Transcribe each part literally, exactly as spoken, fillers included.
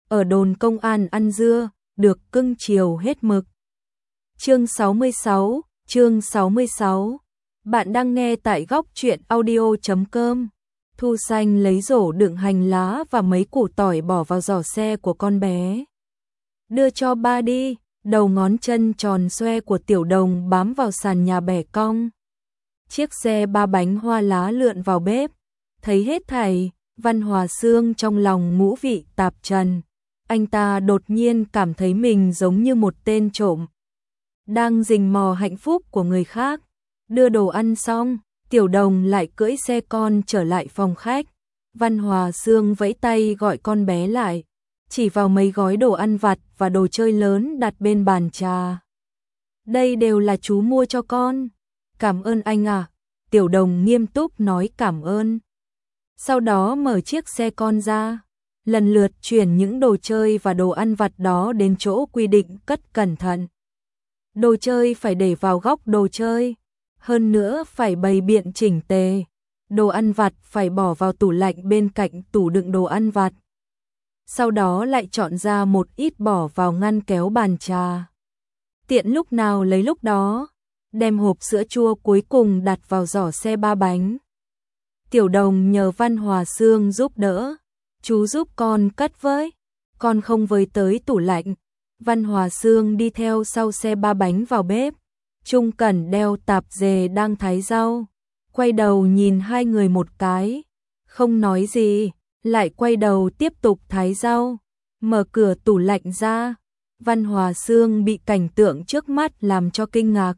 ở đồn công an ăn dưa, được cưng chiều hết mực. Chương sáu mươi sáu, chương sáu mươi sáu. Bạn đang nghe tại góc truyện audio chấm com. Thu Xanh lấy rổ đựng hành lá và mấy củ tỏi bỏ vào giỏ xe của con bé. Đưa cho ba đi, đầu ngón chân tròn xoe của Tiểu Đồng bám vào sàn nhà bẻ cong. Chiếc xe ba bánh hoa lá lượn vào bếp, thấy hết thảy, Văn Hòa Sương trong lòng ngũ vị tạp trần. Anh ta đột nhiên cảm thấy mình giống như một tên trộm, đang rình mò hạnh phúc của người khác. Đưa đồ ăn xong, Tiểu Đồng lại cưỡi xe con trở lại phòng khách. Văn Hòa Sương vẫy tay gọi con bé lại, chỉ vào mấy gói đồ ăn vặt và đồ chơi lớn đặt bên bàn trà. Đây đều là chú mua cho con. Cảm ơn anh à. Tiểu Đồng nghiêm túc nói cảm ơn. Sau đó mở chiếc xe con ra, lần lượt chuyển những đồ chơi và đồ ăn vặt đó đến chỗ quy định cất cẩn thận. Đồ chơi phải để vào góc đồ chơi, hơn nữa phải bày biện chỉnh tề. Đồ ăn vặt phải bỏ vào tủ lạnh bên cạnh tủ đựng đồ ăn vặt. Sau đó lại chọn ra một ít bỏ vào ngăn kéo bàn trà. Tiện lúc nào lấy lúc đó, đem hộp sữa chua cuối cùng đặt vào giỏ xe ba bánh. Tiểu Đồng nhờ Văn Hòa Sương giúp đỡ. Chú giúp con cất với, con không với tới tủ lạnh. Văn Hòa Sương đi theo sau xe ba bánh vào bếp. Trung Cẩn đeo tạp dề đang thái rau, quay đầu nhìn hai người một cái, không nói gì, lại quay đầu tiếp tục thái rau. Mở cửa tủ lạnh ra, Văn Hòa Sương bị cảnh tượng trước mắt làm cho kinh ngạc.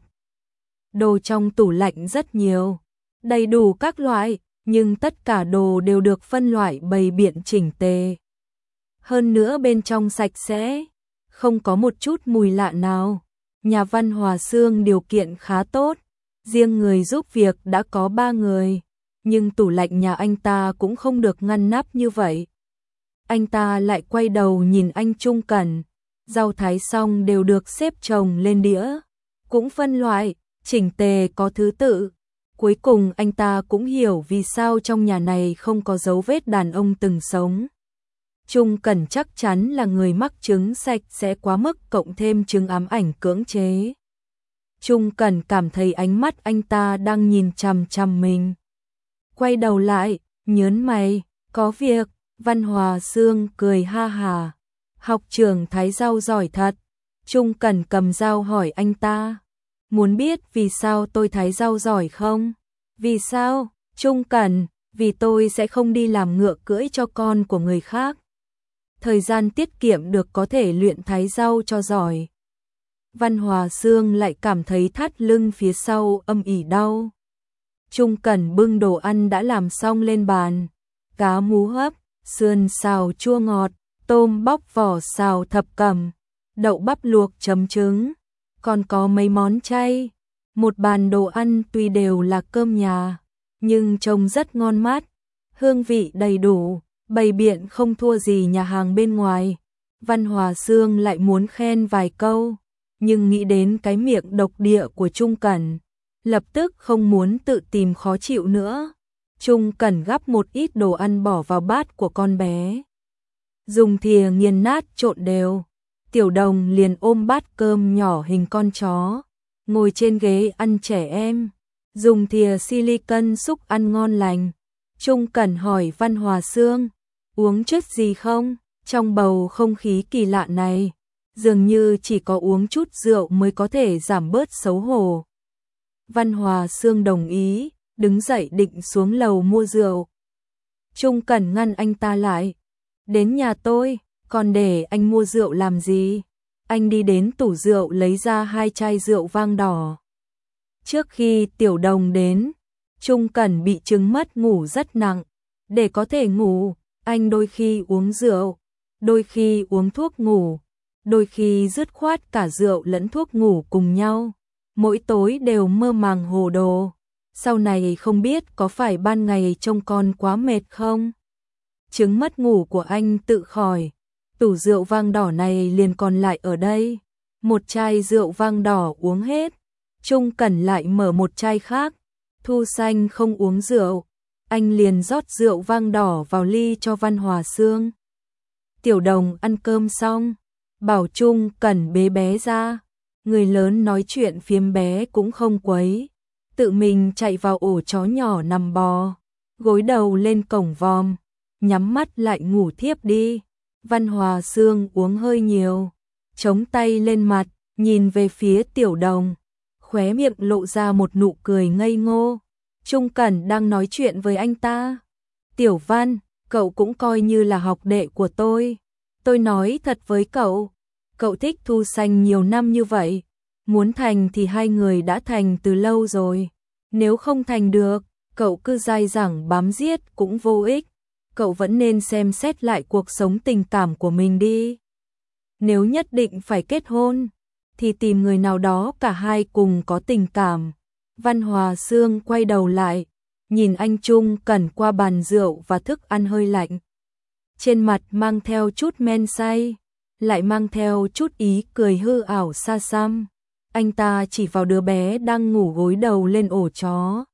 Đồ trong tủ lạnh rất nhiều, đầy đủ các loại, nhưng tất cả đồ đều được phân loại bày biện chỉnh tề. Hơn nữa bên trong sạch sẽ, không có một chút mùi lạ nào. Nhà Văn Hòa Sương điều kiện khá tốt, riêng người giúp việc đã có ba người, nhưng tủ lạnh nhà anh ta cũng không được ngăn nắp như vậy. Anh ta lại quay đầu nhìn anh Trung Cẩn, rau thái xong đều được xếp chồng lên đĩa, cũng phân loại, chỉnh tề có thứ tự. Cuối cùng anh ta cũng hiểu vì sao trong nhà này không có dấu vết đàn ông từng sống. Trung Cẩn chắc chắn là người mắc chứng sạch sẽ quá mức, cộng thêm chứng ám ảnh cưỡng chế. Trung Cẩn cảm thấy ánh mắt anh ta đang nhìn chằm chằm mình. Quay đầu lại, nhớn mày, có việc. Văn Hòa Sương cười ha hà. Học trưởng thái rau giỏi thật. Trung Cẩn cầm dao hỏi anh ta. Muốn biết vì sao tôi thái rau giỏi không? Vì sao? Trung Cẩn, vì tôi sẽ không đi làm ngựa cưỡi cho con của người khác. Thời gian tiết kiệm được có thể luyện thái rau cho giỏi. Văn Hòa Sương lại cảm thấy thắt lưng phía sau âm ỉ đau. Trung Cẩn bưng đồ ăn đã làm xong lên bàn. Cá mú hấp, sườn xào chua ngọt, tôm bóc vỏ xào thập cẩm, đậu bắp luộc chấm trứng, còn có mấy món chay. Một bàn đồ ăn tuy đều là cơm nhà, nhưng trông rất ngon mát, hương vị đầy đủ, bày biện không thua gì nhà hàng bên ngoài. Văn Hòa Sương lại muốn khen vài câu, nhưng nghĩ đến cái miệng độc địa của Trung Cẩn, lập tức không muốn tự tìm khó chịu nữa. Trung Cẩn gắp một ít đồ ăn bỏ vào bát của con bé, dùng thìa nghiền nát trộn đều. Tiểu Đồng liền ôm bát cơm nhỏ hình con chó, ngồi trên ghế ăn trẻ em, dùng thìa silicon xúc ăn ngon lành. Trung Cẩn hỏi Văn Hòa Sương, uống chút gì không? Trong bầu không khí kỳ lạ này, dường như chỉ có uống chút rượu mới có thể giảm bớt xấu hổ. Văn Hòa Sương đồng ý, đứng dậy định xuống lầu mua rượu. Trung Cẩn ngăn anh ta lại. Đến nhà tôi, còn để anh mua rượu làm gì? Anh đi đến tủ rượu lấy ra hai chai rượu vang đỏ. Trước khi Tiểu Đồng đến, Trung Cẩn bị chứng mất ngủ rất nặng. Để có thể ngủ, anh đôi khi uống rượu, đôi khi uống thuốc ngủ, đôi khi dứt khoát cả rượu lẫn thuốc ngủ cùng nhau. Mỗi tối đều mơ màng hồ đồ. Sau này không biết có phải ban ngày trông con quá mệt không? Chứng mất ngủ của anh tự khỏi. Tủ rượu vang đỏ này liền còn lại ở đây. Một chai rượu vang đỏ uống hết, Trung Cẩn lại mở một chai khác. Thu Xanh không uống rượu, anh liền rót rượu vang đỏ vào ly cho Văn Hòa Sương. Tiểu Đồng ăn cơm xong, bảo Trung Cẩn bế bé ra, người lớn nói chuyện phiếm bé cũng không quấy, tự mình chạy vào ổ chó nhỏ nằm bò, gối đầu lên cổng vòm, nhắm mắt lại ngủ thiếp đi. Văn Hòa Sương uống hơi nhiều, chống tay lên mặt, nhìn về phía Tiểu Đồng, khóe miệng lộ ra một nụ cười ngây ngô. Trung Cẩn đang nói chuyện với anh ta. Tiểu Văn, cậu cũng coi như là học đệ của tôi. Tôi nói thật với cậu, cậu thích Thu Xanh nhiều năm như vậy, muốn thành thì hai người đã thành từ lâu rồi. Nếu không thành được, cậu cứ dai dẳng bám giết cũng vô ích. Cậu vẫn nên xem xét lại cuộc sống tình cảm của mình đi. Nếu nhất định phải kết hôn, thì tìm người nào đó cả hai cùng có tình cảm. Văn Hòa Sương quay đầu lại, nhìn anh Trung Cẩn qua bàn rượu và thức ăn hơi lạnh. Trên mặt mang theo chút men say, lại mang theo chút ý cười hư ảo xa xăm. Anh ta chỉ vào đứa bé đang ngủ gối đầu lên ổ chó.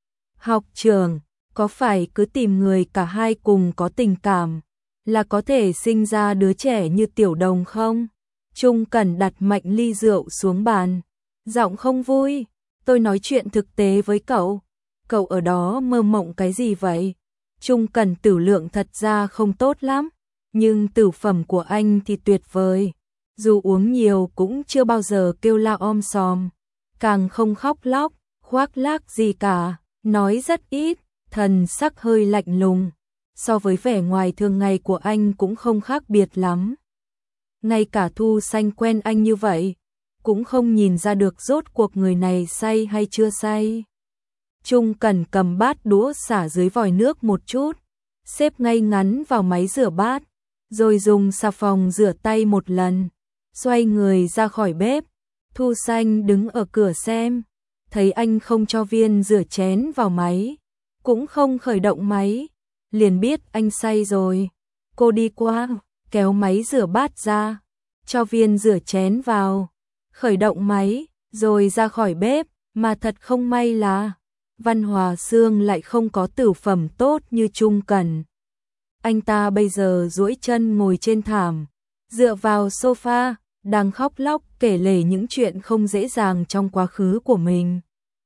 Học trưởng, có phải cứ tìm người cả hai cùng có tình cảm là có thể sinh ra đứa trẻ như Tiểu Đồng không? Trung Cẩn đặt mạnh ly rượu xuống bàn, giọng không vui. Tôi nói chuyện thực tế với cậu, cậu ở đó mơ mộng cái gì vậy? Trung Cẩn tử lượng thật ra không tốt lắm, nhưng tử phẩm của anh thì tuyệt vời. Dù uống nhiều cũng chưa bao giờ kêu la om sòm, càng không khóc lóc, khoác lác gì cả, nói rất ít, thần sắc hơi lạnh lùng. So với vẻ ngoài thường ngày của anh cũng không khác biệt lắm. Ngay cả Thu Xanh quen anh như vậy, cũng không nhìn ra được rốt cuộc người này say hay chưa say. Trung Cẩn cầm bát đũa xả dưới vòi nước một chút, xếp ngay ngắn vào máy rửa bát, rồi dùng xà phòng rửa tay một lần, xoay người ra khỏi bếp. Thu Xanh đứng ở cửa xem, thấy anh không cho viên rửa chén vào máy, cũng không khởi động máy, liền biết anh say rồi. Cô đi qua, kéo máy rửa bát ra, cho viên rửa chén vào, khởi động máy, rồi ra khỏi bếp. Mà thật không may là Văn Hòa Sương lại không có tửu phẩm tốt như Trung Cẩn. Anh ta bây giờ duỗi chân ngồi trên thảm, dựa vào sofa, đang khóc lóc kể lể những chuyện không dễ dàng trong quá khứ của mình.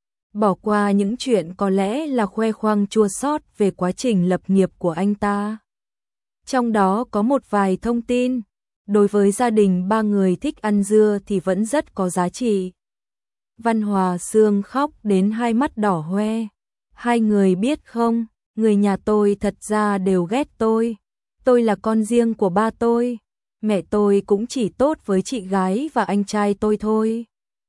Bỏ qua những chuyện có lẽ là khoe khoang chua xót về quá trình lập nghiệp của anh ta. Trong đó có một vài thông tin, đối với gia đình ba người thích ăn dưa thì vẫn rất có giá trị. Văn Hòa Sương khóc đến hai mắt đỏ hoe. Hai người biết không, người nhà tôi thật ra đều ghét tôi. Tôi là con riêng của ba tôi. Mẹ tôi cũng chỉ tốt với chị gái và anh trai tôi thôi.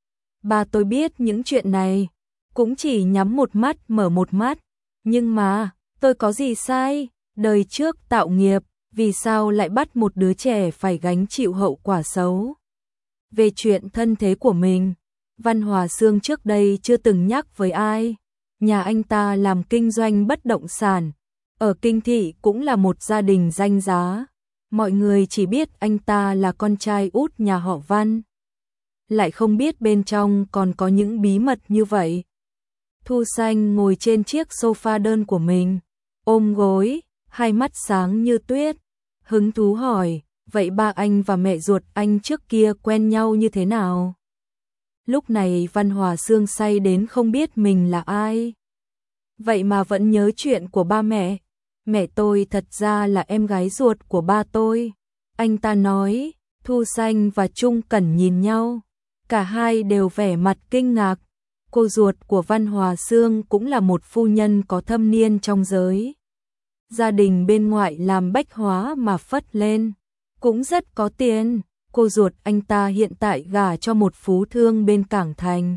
Ba tôi biết những chuyện này, cũng chỉ nhắm một mắt mở một mắt. Nhưng mà, tôi có gì sai? Đời trước tạo nghiệp, vì sao lại bắt một đứa trẻ phải gánh chịu hậu quả xấu? Về chuyện thân thế của mình, Văn Hòa Sương trước đây chưa từng nhắc với ai. Nhà anh ta làm kinh doanh bất động sản, ở Kinh Thị cũng là một gia đình danh giá. Mọi người chỉ biết anh ta là con trai út nhà họ Văn, lại không biết bên trong còn có những bí mật như vậy. Thu Xanh ngồi trên chiếc sofa đơn của mình, ôm gối, hai mắt sáng như tuyết, hứng thú hỏi, vậy ba anh và mẹ ruột anh trước kia quen nhau như thế nào? Lúc này Văn Hòa Sương say đến không biết mình là ai. Vậy mà vẫn nhớ chuyện của ba mẹ. Mẹ tôi thật ra là em gái ruột của ba tôi. Anh ta nói. Thu Xanh và Trung Cẩn nhìn nhau, cả hai đều vẻ mặt kinh ngạc. Cô ruột của Văn Hòa Sương cũng là một phu nhân có thâm niên trong giới. Gia đình bên ngoại làm bách hóa mà phất lên, cũng rất có tiền. Cô ruột anh ta hiện tại gả cho một phú thương bên Cảng Thành,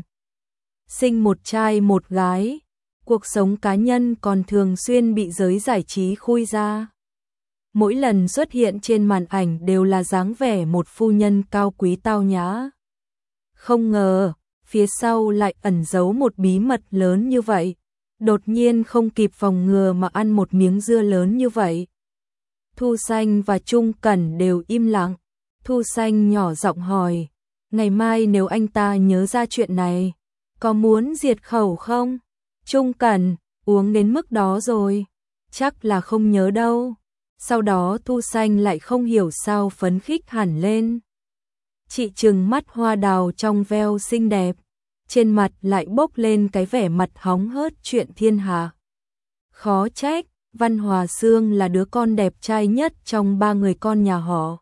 sinh một trai một gái. Cuộc sống cá nhân còn thường xuyên bị giới giải trí khui ra. Mỗi lần xuất hiện trên màn ảnh đều là dáng vẻ một phu nhân cao quý tao nhã. Không ngờ, phía sau lại ẩn giấu một bí mật lớn như vậy. Đột nhiên không kịp phòng ngừa mà ăn một miếng dưa lớn như vậy. Thu Xanh và Trung Cẩn đều im lặng. Thu Xanh nhỏ giọng hỏi, ngày mai nếu anh ta nhớ ra chuyện này, có muốn diệt khẩu không? Trung Cẩn, uống đến mức đó rồi, chắc là không nhớ đâu. Sau đó Thu Xanh lại không hiểu sao phấn khích hẳn lên. Chị trừng mắt hoa đào trong veo xinh đẹp, trên mặt lại bốc lên cái vẻ mặt hóng hớt chuyện thiên hạ. Khó trách, Văn Hòa Sương là đứa con đẹp trai nhất trong ba người con nhà họ.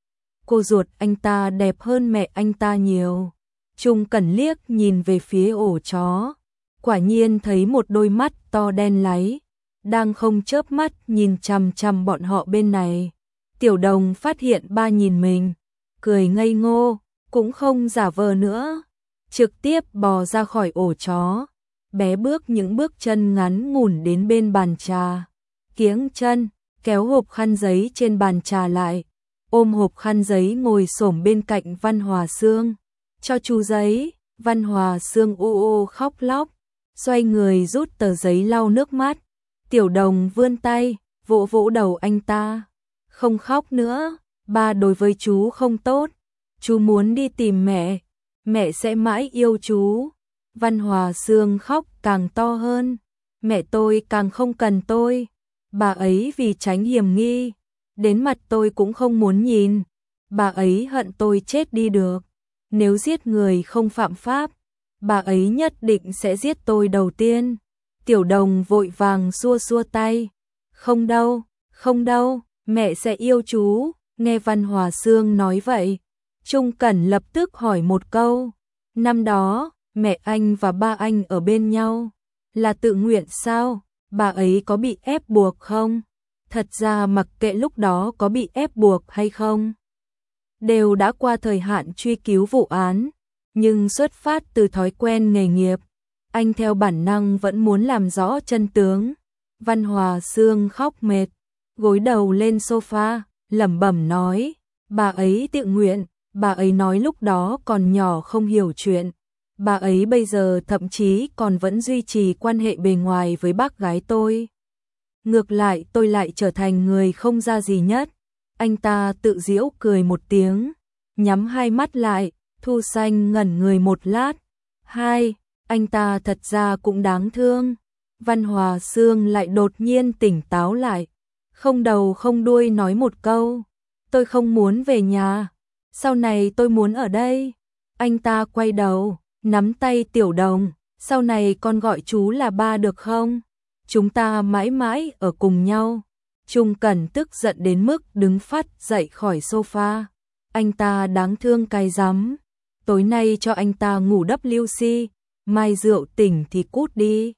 Cô ruột anh ta đẹp hơn mẹ anh ta nhiều. Trung Cẩn liếc nhìn về phía ổ chó, quả nhiên thấy một đôi mắt to đen láy, đang không chớp mắt nhìn chằm chằm bọn họ bên này. Tiểu Đồng phát hiện ba nhìn mình, cười ngây ngô, cũng không giả vờ nữa, trực tiếp bò ra khỏi ổ chó, bé bước những bước chân ngắn ngủn đến bên bàn trà, kiếng chân, kéo hộp khăn giấy trên bàn trà lại, ôm hộp khăn giấy ngồi xổm bên cạnh Văn Hòa Sương. Cho chú giấy. Văn Hòa Sương u u khóc lóc, xoay người rút tờ giấy lau nước mắt. Tiểu Đồng vươn tay, vỗ vỗ đầu anh ta. Không khóc nữa, ba đối với chú không tốt. Chú muốn đi tìm mẹ, mẹ sẽ mãi yêu chú. Văn Hòa Sương khóc càng to hơn. Mẹ tôi càng không cần tôi. Bà ấy vì tránh hiểm nghi, đến mặt tôi cũng không muốn nhìn. Bà ấy hận tôi chết đi được. Nếu giết người không phạm pháp, bà ấy nhất định sẽ giết tôi đầu tiên. Tiểu Đồng vội vàng xua xua tay. Không đâu, không đâu, mẹ sẽ yêu chú. Nghe Văn Hòa Sương nói vậy, Trung Cẩn lập tức hỏi một câu. Năm đó, mẹ anh và ba anh ở bên nhau, là tự nguyện sao? Bà ấy có bị ép buộc không? Thật ra mặc kệ lúc đó có bị ép buộc hay không, đều đã qua thời hạn truy cứu vụ án, nhưng xuất phát từ thói quen nghề nghiệp, anh theo bản năng vẫn muốn làm rõ chân tướng. Văn Hòa Sương khóc mệt, gối đầu lên sofa, lẩm bẩm nói, bà ấy tự nguyện, bà ấy nói lúc đó còn nhỏ không hiểu chuyện, bà ấy bây giờ thậm chí còn vẫn duy trì quan hệ bề ngoài với bác gái tôi. Ngược lại tôi lại trở thành người không ra gì nhất. Anh ta tự giễu cười một tiếng, nhắm hai mắt lại. Thu Xanh ngẩn người một lát. Hai, anh ta thật ra cũng đáng thương. Văn Hòa Sương lại đột nhiên tỉnh táo lại, không đầu không đuôi nói một câu, tôi không muốn về nhà, sau này tôi muốn ở đây. Anh ta quay đầu, nắm tay Tiểu Đồng, sau này con gọi chú là ba được không? Chúng ta mãi mãi ở cùng nhau. Trung Cẩn tức giận đến mức đứng phắt dậy khỏi sofa. Anh ta đáng thương cay rắm. Tối nay cho anh ta ngủ W C, mai rượu tỉnh thì cút đi.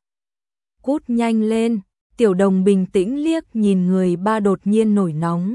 Cút nhanh lên. Tiểu Đồng bình tĩnh liếc nhìn người ba đột nhiên nổi nóng,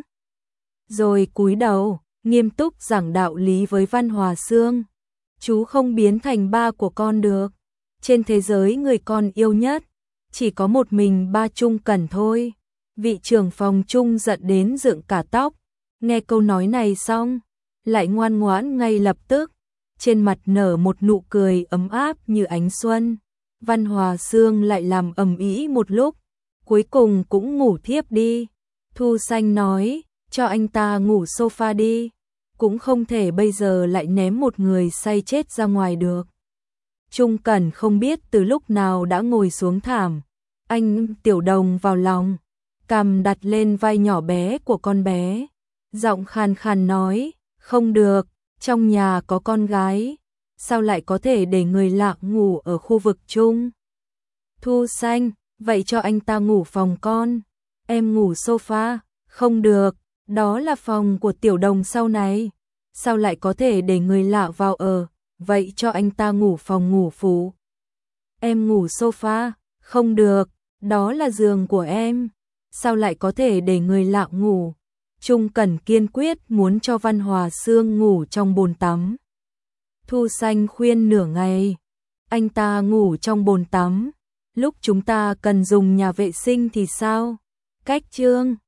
rồi cúi đầu, nghiêm túc giảng đạo lý với Văn Hòa Sương. Chú không biến thành ba của con được. Trên thế giới người con yêu nhất chỉ có một mình ba Trung Cẩn thôi. Vị trưởng phòng Trung giận đến dựng cả tóc, nghe câu nói này xong, lại ngoan ngoãn ngay lập tức, trên mặt nở một nụ cười ấm áp như ánh xuân. Văn Hòa Sương lại làm ầm ĩ một lúc, cuối cùng cũng ngủ thiếp đi. Thu Xanh nói, cho anh ta ngủ sofa đi, cũng không thể bây giờ lại ném một người say chết ra ngoài được. Trung Cẩn không biết từ lúc nào đã ngồi xuống thảm, anh Tiểu Đồng vào lòng, cằm đặt lên vai nhỏ bé của con bé, giọng khàn khàn nói, không được, trong nhà có con gái, sao lại có thể để người lạ ngủ ở khu vực chung. Thu Xanh, vậy cho anh ta ngủ phòng con, em ngủ sofa. Không được, đó là phòng của Tiểu Đồng sau này, sao lại có thể để người lạ vào ở, vậy cho anh ta ngủ phòng ngủ phụ. Em ngủ sofa. Không được, đó là giường của em, sao lại có thể để người lạ ngủ. Trung Cẩn kiên quyết muốn cho Văn Hòa Sương ngủ trong bồn tắm. Thu Xanh khuyên nửa ngày, anh ta ngủ trong bồn tắm, lúc chúng ta cần dùng nhà vệ sinh thì sao? Cách trương